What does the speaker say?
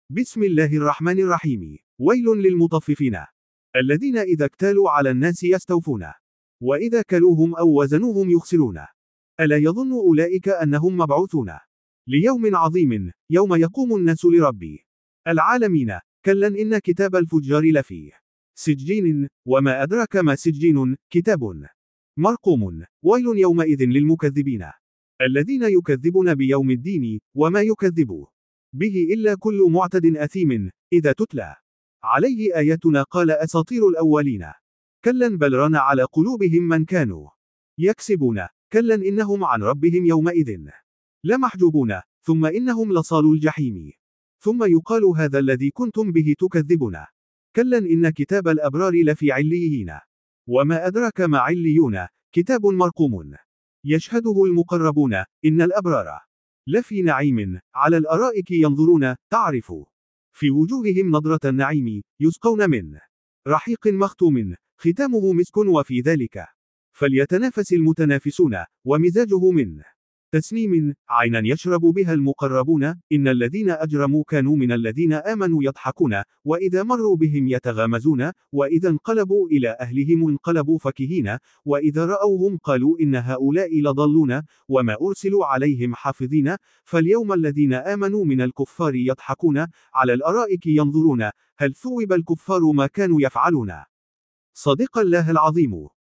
بسم الله الرحمن الرحيم. ويل للمطففين الذين إذا اكتالوا على الناس يستوفون وإذا كلوهم أو وزنوهم يخسرون. ألا يظن أولئك أنهم مبعوثون ليوم عظيم يوم يقوم الناس لرب العالمين. كلا إن كتاب الفجار لفي سجين وما أدراك ما سجين كتاب مرقوم. ويل يومئذ للمكذبين الذين يكذبون بيوم الدين وما يكذب به إلا كل معتد أثيم إذا تتلى عليه آياتنا قال أساطير الأولين. كلا بل ران على قلوبهم من كانوا يكسبون. كلا إنهم عن ربهم يومئذ لمحجوبون ثم إنهم لصالوا الجحيم ثم يقال هذا الذي كنتم به تكذبون. كلا إن كتاب الأبرار لفي عليين وما أدراك ما عليون كتاب مرقوم يشهده المقربون إن الأبرار لفي نعيم على الأرائك ينظرون تعرف في وجوههم نضرة النعيم يسقون من رحيق مختوم ختامه مسك وفي ذلك فليتنافس المتنافسون ومزاجه من تسنيم عينا يشرب بها المقربون. إن الذين أجرموا كانوا من الذين آمنوا يضحكون وإذا مروا بهم يتغامزون وإذا انقلبوا إلى أهلهم انقلبوا فكهين وإذا رأوهم قالوا إن هؤلاء لضالون وما أرسلوا عليهم حافظين. فاليوم الذين آمنوا من الكفار يضحكون على الأرائك ينظرون هل ثوب الكفار ما كانوا يفعلون. صدق الله العظيم.